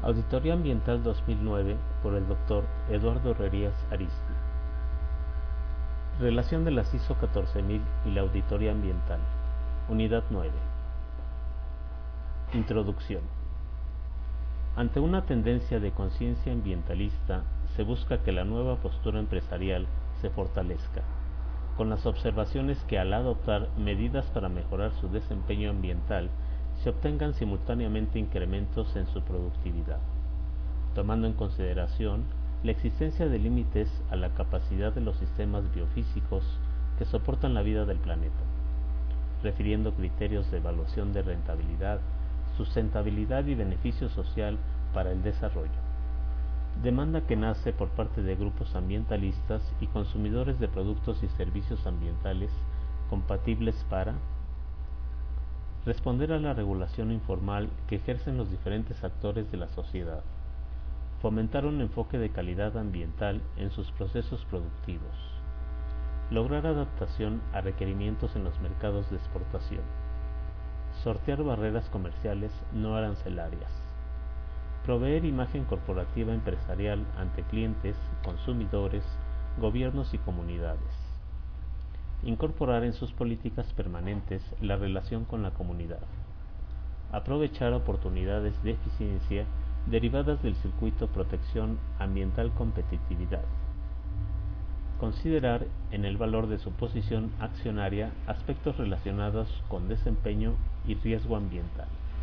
Auditoría Ambiental 2009 por el Dr. Eduardo Herrerías Aristi. Relación de las ISO 14000 y la auditoría ambiental. Unidad 9. Introducción. Ante una tendencia de conciencia ambientalista, se busca que la nueva postura empresarial se fortalezca, con las observaciones que al adoptar medidas para mejorar su desempeño ambiental, se obtengan simultáneamente incrementos en su productividad, tomando en consideración la existencia de límites a la capacidad de los sistemas biofísicos que soportan la vida del planeta, refiriendo criterios de evaluación de rentabilidad, sustentabilidad y beneficio social para el desarrollo. Demanda que nace por parte de grupos ambientalistas y consumidores de productos y servicios ambientales compatibles para responder a la regulación informal que ejercen los diferentes actores de la sociedad, fomentar un enfoque de calidad ambiental en sus procesos productivos, lograr adaptación a requerimientos en los mercados de exportación, sortear barreras comerciales no arancelarias, proveer imagen corporativa empresarial ante clientes, consumidores, gobiernos y comunidades, incorporar en sus políticas permanentes la relación con la comunidad, aprovechar oportunidades de eficiencia derivadas del circuito protección ambiental competitividad, considerar en el valor de su posición accionaria aspectos relacionados con desempeño y riesgo ambiental.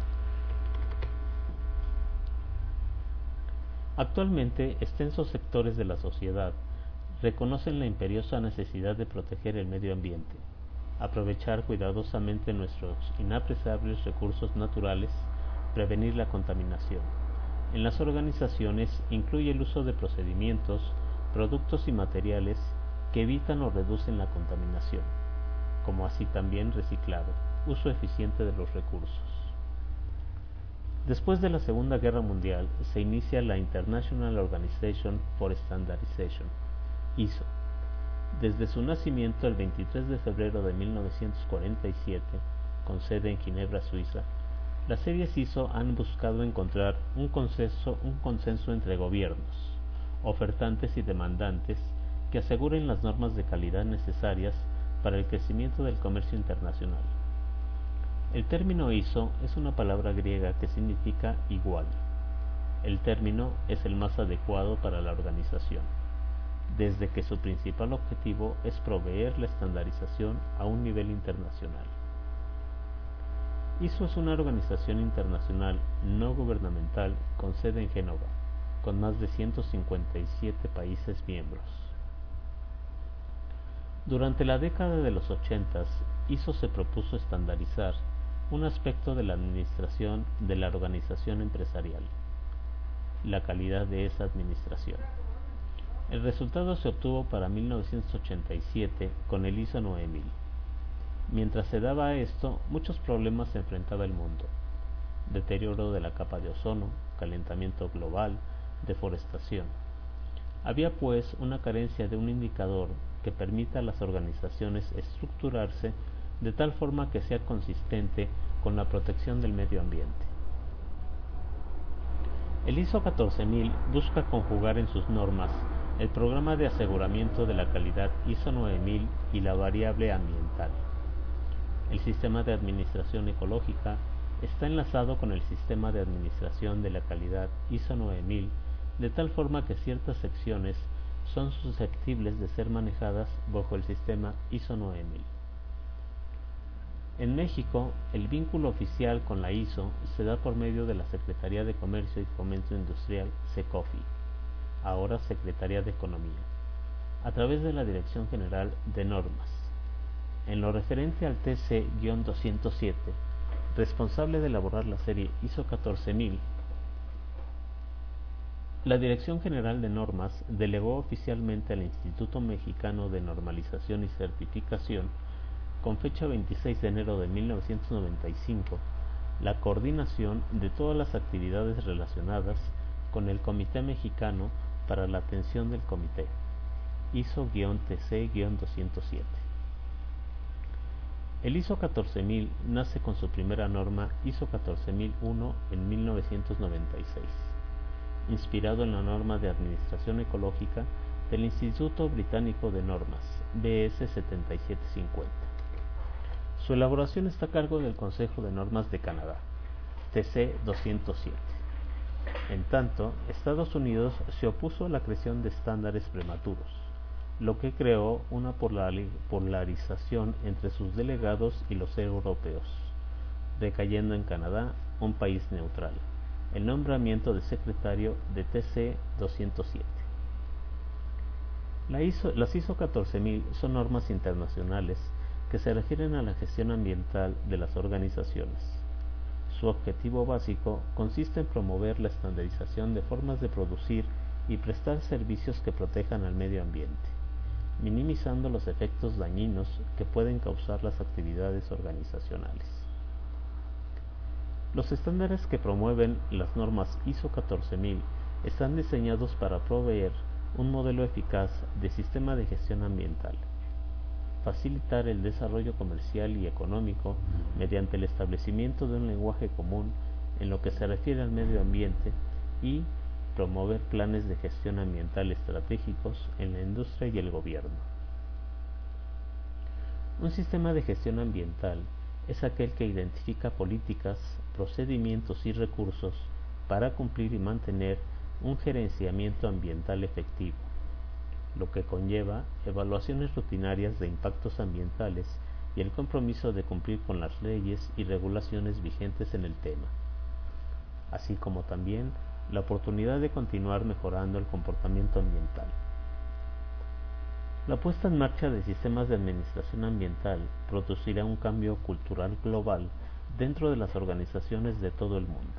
Actualmente, extensos sectores de la sociedad reconocen la imperiosa necesidad de proteger el medio ambiente, aprovechar cuidadosamente nuestros inapreciables recursos naturales, prevenir la contaminación. En las organizaciones incluye el uso de procedimientos, productos y materiales que evitan o reducen la contaminación, como así también reciclado, uso eficiente de los recursos. Después de la Segunda Guerra Mundial se inicia la International Organization for Standardization, ISO. Desde su nacimiento el 23 de febrero de 1947, con sede en Ginebra, Suiza, las series ISO han buscado encontrar un consenso entre gobiernos, ofertantes y demandantes que aseguren las normas de calidad necesarias para el crecimiento del comercio internacional. El término ISO es una palabra griega que significa igual. El término es el más adecuado para la organización, desde que su principal objetivo es proveer la estandarización a un nivel internacional. ISO es una organización internacional no gubernamental con sede en Génova, con más de 157 países miembros. Durante la década de los 80, ISO se propuso estandarizar un aspecto de la administración de la organización empresarial, la calidad de esa administración. El resultado se obtuvo para 1987 con el ISO 9000. Mientras se daba esto, muchos problemas se enfrentaba el mundo: deterioro de la capa de ozono, calentamiento global, deforestación. Había pues una carencia de un indicador que permita a las organizaciones estructurarse de tal forma que sea consistente con la protección del medio ambiente. El ISO 14000 busca conjugar en sus normas el programa de aseguramiento de la calidad ISO 9000 y la variable ambiental. El sistema de administración ecológica está enlazado con el sistema de administración de la calidad ISO 9000 de tal forma que ciertas secciones son susceptibles de ser manejadas bajo el sistema ISO 9000. En México, el vínculo oficial con la ISO se da por medio de la Secretaría de Comercio y Fomento Industrial, SECOFI, ahora Secretaría de Economía, a través de la Dirección General de Normas. En lo referente al TC-207, responsable de elaborar la serie ISO 14000, la Dirección General de Normas delegó oficialmente al Instituto Mexicano de Normalización y Certificación, con fecha 26 de enero de 1995, la coordinación de todas las actividades relacionadas con el Comité Mexicano para la Atención del Comité, ISO-TC-207. El ISO 14000 nace con su primera norma ISO 14001 en 1996. inspirado en la norma de administración ecológica del Instituto Británico de Normas, BS 7750. Su elaboración está a cargo del Consejo de Normas de Canadá, TC 207. En tanto, Estados Unidos se opuso a la creación de estándares prematuros, lo que creó una polarización entre sus delegados y los europeos, recayendo en Canadá, un país neutral, el nombramiento de secretario de TC 207. Las ISO 14000 son normas internacionales que se refieren a la gestión ambiental de las organizaciones. Su objetivo básico consiste en promover la estandarización de formas de producir y prestar servicios que protejan al medio ambiente, minimizando los efectos dañinos que pueden causar las actividades organizacionales. Los estándares que promueven las normas ISO 14000 están diseñados para proveer un modelo eficaz de sistema de gestión ambiental, facilitar el desarrollo comercial y económico mediante el establecimiento de un lenguaje común en lo que se refiere al medio ambiente y promover planes de gestión ambiental estratégicos en la industria y el gobierno. Un sistema de gestión ambiental es aquel que identifica políticas, procedimientos y recursos para cumplir y mantener un gerenciamiento ambiental efectivo, lo que conlleva evaluaciones rutinarias de impactos ambientales y el compromiso de cumplir con las leyes y regulaciones vigentes en el tema, así como también la oportunidad de continuar mejorando el comportamiento ambiental. La puesta en marcha de sistemas de administración ambiental producirá un cambio cultural global dentro de las organizaciones de todo el mundo.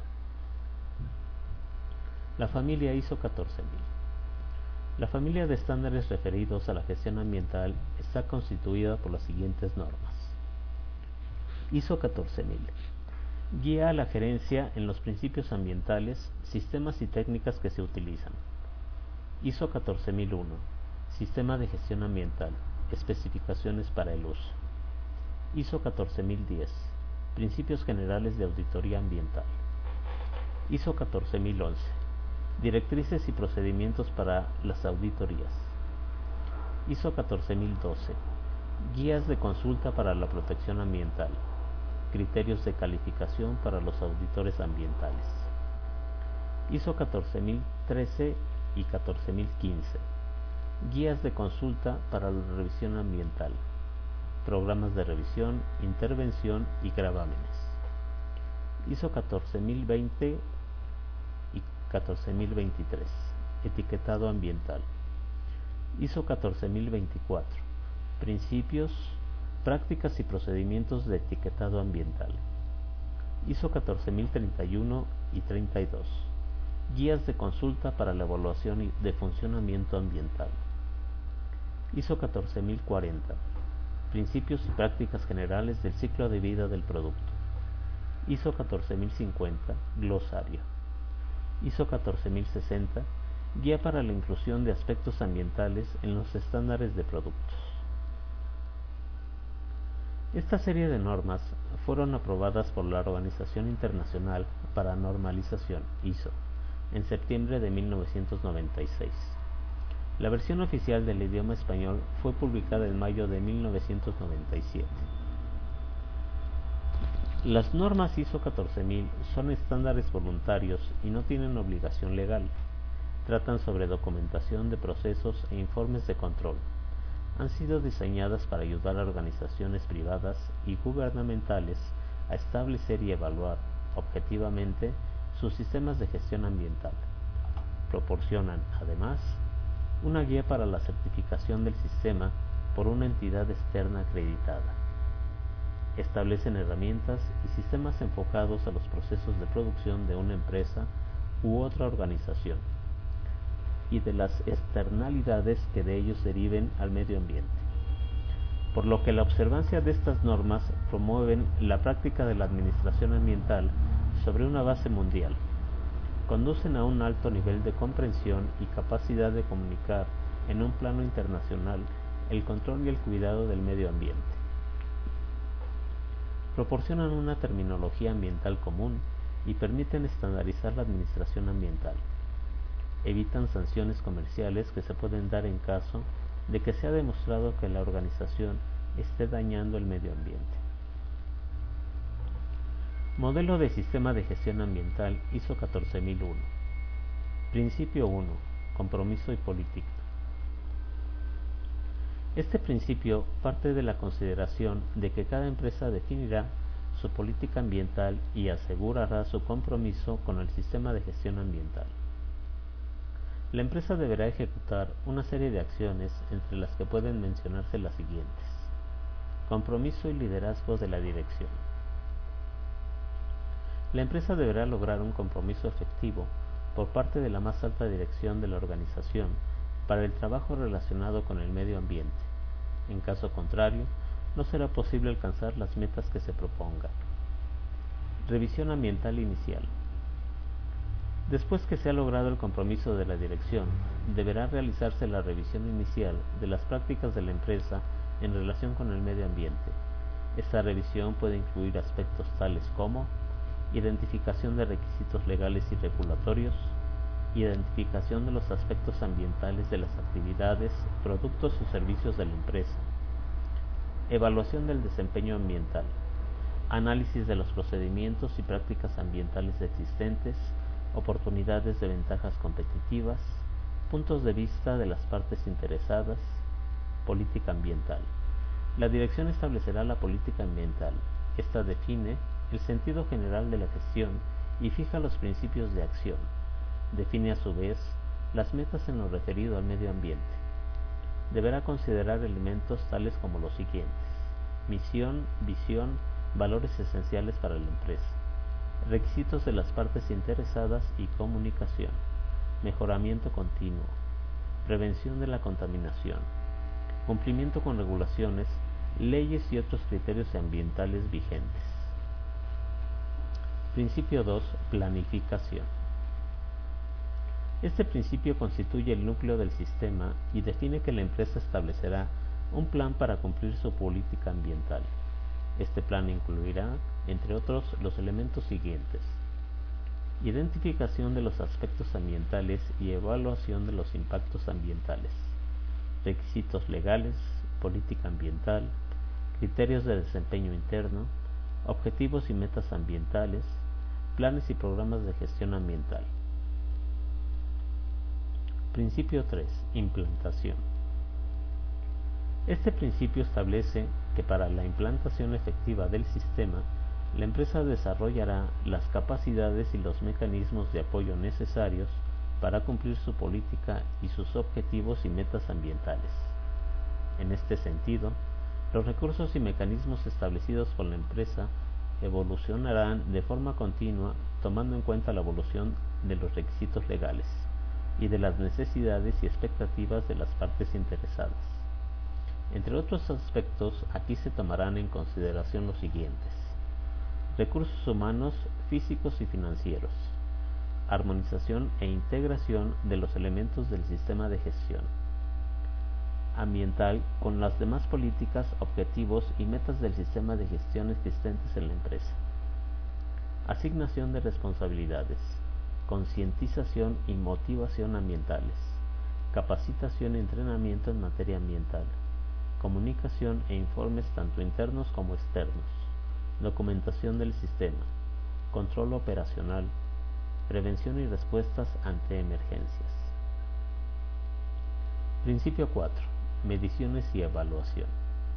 La familia ISO 14000. La familia de estándares referidos a la gestión ambiental está constituida por las siguientes normas. ISO 14000. Guía a la gerencia en los principios ambientales, sistemas y técnicas que se utilizan. ISO 14001. Sistema de gestión ambiental, especificaciones para el uso. ISO 14010. Principios generales de auditoría ambiental. ISO 14011. Directrices y procedimientos para las auditorías. ISO 14012. Guías de consulta para la protección ambiental. Criterios de calificación para los auditores ambientales. ISO 14013 y 14015. Guías de consulta para la revisión ambiental. Programas de revisión, intervención y gravámenes. ISO 14020 y 14023. Etiquetado ambiental. ISO 14024. Principios, prácticas y procedimientos de etiquetado ambiental. ISO 14031 y 32. Guías de consulta para la evaluación de funcionamiento ambiental. ISO 14040. Principios y prácticas generales del ciclo de vida del producto. ISO 14050. Glosario. ISO 14060. Guía para la inclusión de aspectos ambientales en los estándares de productos. Esta serie de normas fueron aprobadas por la Organización Internacional para Normalización, ISO, en septiembre de 1996. La versión oficial del idioma español fue publicada en mayo de 1997. Las normas ISO 14000 son estándares voluntarios y no tienen obligación legal. Tratan sobre documentación de procesos e informes de control. Han sido diseñadas para ayudar a organizaciones privadas y gubernamentales a establecer y evaluar objetivamente sus sistemas de gestión ambiental. Proporcionan, además, una guía para la certificación del sistema por una entidad externa acreditada. Establecen herramientas y sistemas enfocados a los procesos de producción de una empresa u otra organización y de las externalidades que de ellos deriven al medio ambiente. Por lo que la observancia de estas normas promueven la práctica de la administración ambiental sobre una base mundial, conducen a un alto nivel de comprensión y capacidad de comunicar en un plano internacional el control y el cuidado del medio ambiente. Proporcionan una terminología ambiental común y permiten estandarizar la administración ambiental. evitan sanciones comerciales que se pueden dar en caso de que se ha demostrado que la organización esté dañando el medio ambiente. Modelo de Sistema de Gestión Ambiental ISO 14001. Principio 1. Compromiso y política. Este principio parte de la consideración de que cada empresa definirá su política ambiental y asegurará su compromiso con el sistema de gestión ambiental. La empresa deberá ejecutar una serie de acciones entre las que pueden mencionarse las siguientes: compromiso y liderazgo de la dirección. La empresa deberá lograr un compromiso efectivo por parte de la más alta dirección de la organización para el trabajo relacionado con el medio ambiente. En caso contrario, no será posible alcanzar las metas que se propongan. Revisión ambiental inicial. Después que se ha logrado el compromiso de la dirección, deberá realizarse la revisión inicial de las prácticas de la empresa en relación con el medio ambiente. Esta revisión puede incluir aspectos tales como identificación de requisitos legales y regulatorios, identificación de los aspectos ambientales de las actividades, productos o servicios de la empresa, evaluación del desempeño ambiental, análisis de los procedimientos y prácticas ambientales existentes, oportunidades de ventajas competitivas, puntos de vista de las partes interesadas, política ambiental. La dirección establecerá la política ambiental. Esta define el sentido general de la gestión y fija los principios de acción. Define a su vez las metas en lo referido al medio ambiente. Deberá considerar elementos tales como los siguientes: misión, visión, valores esenciales para la empresa, requisitos de las partes interesadas y comunicación, mejoramiento continuo, prevención de la contaminación, cumplimiento con regulaciones, leyes y otros criterios ambientales vigentes. Principio 2. Planificación. Este principio constituye el núcleo del sistema y define que la empresa establecerá un plan para cumplir su política ambiental. Este plan incluirá, entre otros, los elementos siguientes: identificación de los aspectos ambientales y evaluación de los impactos ambientales, requisitos legales, política ambiental, criterios de desempeño interno, objetivos y metas ambientales, planes y programas de gestión ambiental. Principio 3. Implantación. Este principio establece que para la implantación efectiva del sistema, la empresa desarrollará las capacidades y los mecanismos de apoyo necesarios para cumplir su política y sus objetivos y metas ambientales. En este sentido, los recursos y mecanismos establecidos por la empresa evolucionarán de forma continua, tomando en cuenta la evolución de los requisitos legales y de las necesidades y expectativas de las partes interesadas. Entre otros aspectos, aquí se tomarán en consideración los siguientes: recursos humanos, físicos y financieros, armonización e integración de los elementos del sistema de gestión ambiental con las demás políticas, objetivos y metas del sistema de gestión existentes en la empresa, asignación de responsabilidades, concientización y motivación ambientales, capacitación y entrenamiento en materia ambiental, comunicación e informes tanto internos como externos, documentación del sistema, control operacional, prevención y respuestas ante emergencias. Principio 4. Mediciones y evaluación.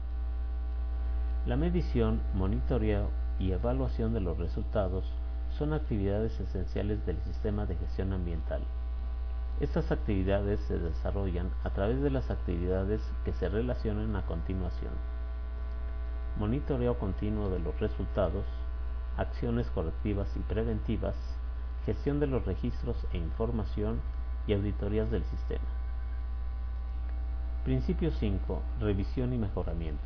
La medición, monitoreo y evaluación de los resultados son actividades esenciales del sistema de gestión ambiental. Estas actividades se desarrollan a través de las actividades que se relacionan a continuación: monitoreo continuo de los resultados, acciones correctivas y preventivas, gestión de los registros e información y auditorías del sistema. Principio 5. Revisión y mejoramiento.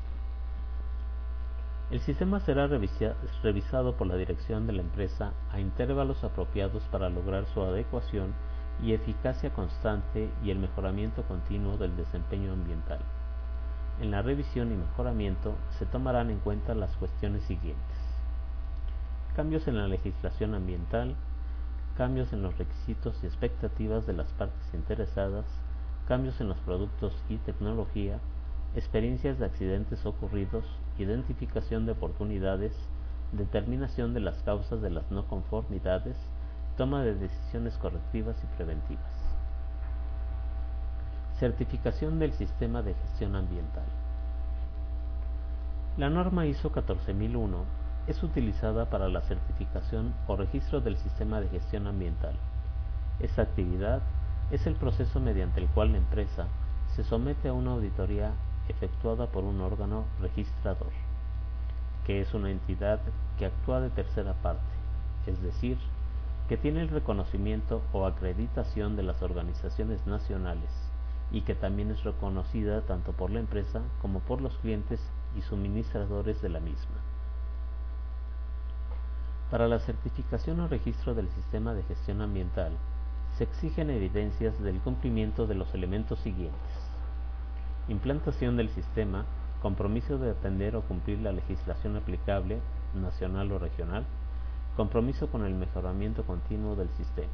El sistema será revisado por la dirección de la empresa a intervalos apropiados para lograr su adecuación y eficacia constante y el mejoramiento continuo del desempeño ambiental. En la revisión y mejoramiento se tomarán en cuenta las cuestiones siguientes: cambios en la legislación ambiental, cambios en los requisitos y expectativas de las partes interesadas, cambios en los productos y tecnología, experiencias de accidentes ocurridos, identificación de oportunidades, determinación de las causas de las no conformidades, toma de decisiones correctivas y preventivas. Certificación del sistema de gestión ambiental. La norma ISO 14001 es utilizada para la certificación o registro del sistema de gestión ambiental. Esta actividad es el proceso mediante el cual la empresa se somete a una auditoría efectuada por un órgano registrador, que es una entidad que actúa de tercera parte, es decir, que tiene el reconocimiento o acreditación de las organizaciones nacionales y que también es reconocida tanto por la empresa como por los clientes y suministradores de la misma. Para la certificación o registro del sistema de gestión ambiental, se exigen evidencias del cumplimiento de los elementos siguientes: implantación del sistema, compromiso de atender o cumplir la legislación aplicable, nacional o regional, compromiso con el mejoramiento continuo del sistema.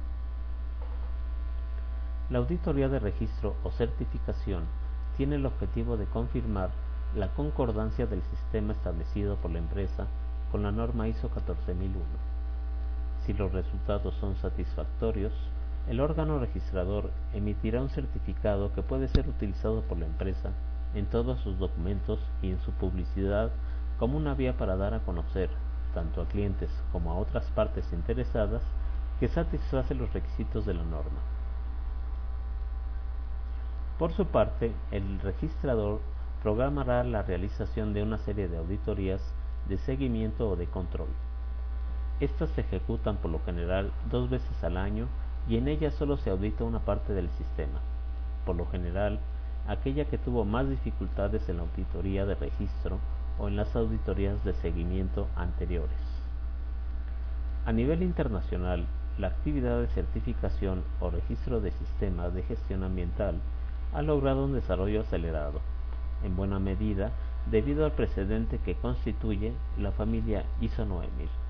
La auditoría de registro o certificación tiene el objetivo de confirmar la concordancia del sistema establecido por la empresa con la norma ISO 14001. Si los resultados son satisfactorios, el órgano registrador emitirá un certificado que puede ser utilizado por la empresa en todos sus documentos y en su publicidad como una vía para dar a conocer, tanto a clientes como a otras partes interesadas, que satisface los requisitos de la norma. Por su parte, el registrador programará la realización de una serie de auditorías de seguimiento o de control. Estas se ejecutan por lo general 2 veces al año y en ellas solo se audita una parte del sistema, por lo general aquella que tuvo más dificultades en la auditoría de registro o en las auditorías de seguimiento anteriores. A nivel internacional, la actividad de certificación o registro de sistemas de gestión ambiental ha logrado un desarrollo acelerado, en buena medida debido al precedente que constituye la familia ISO 9000.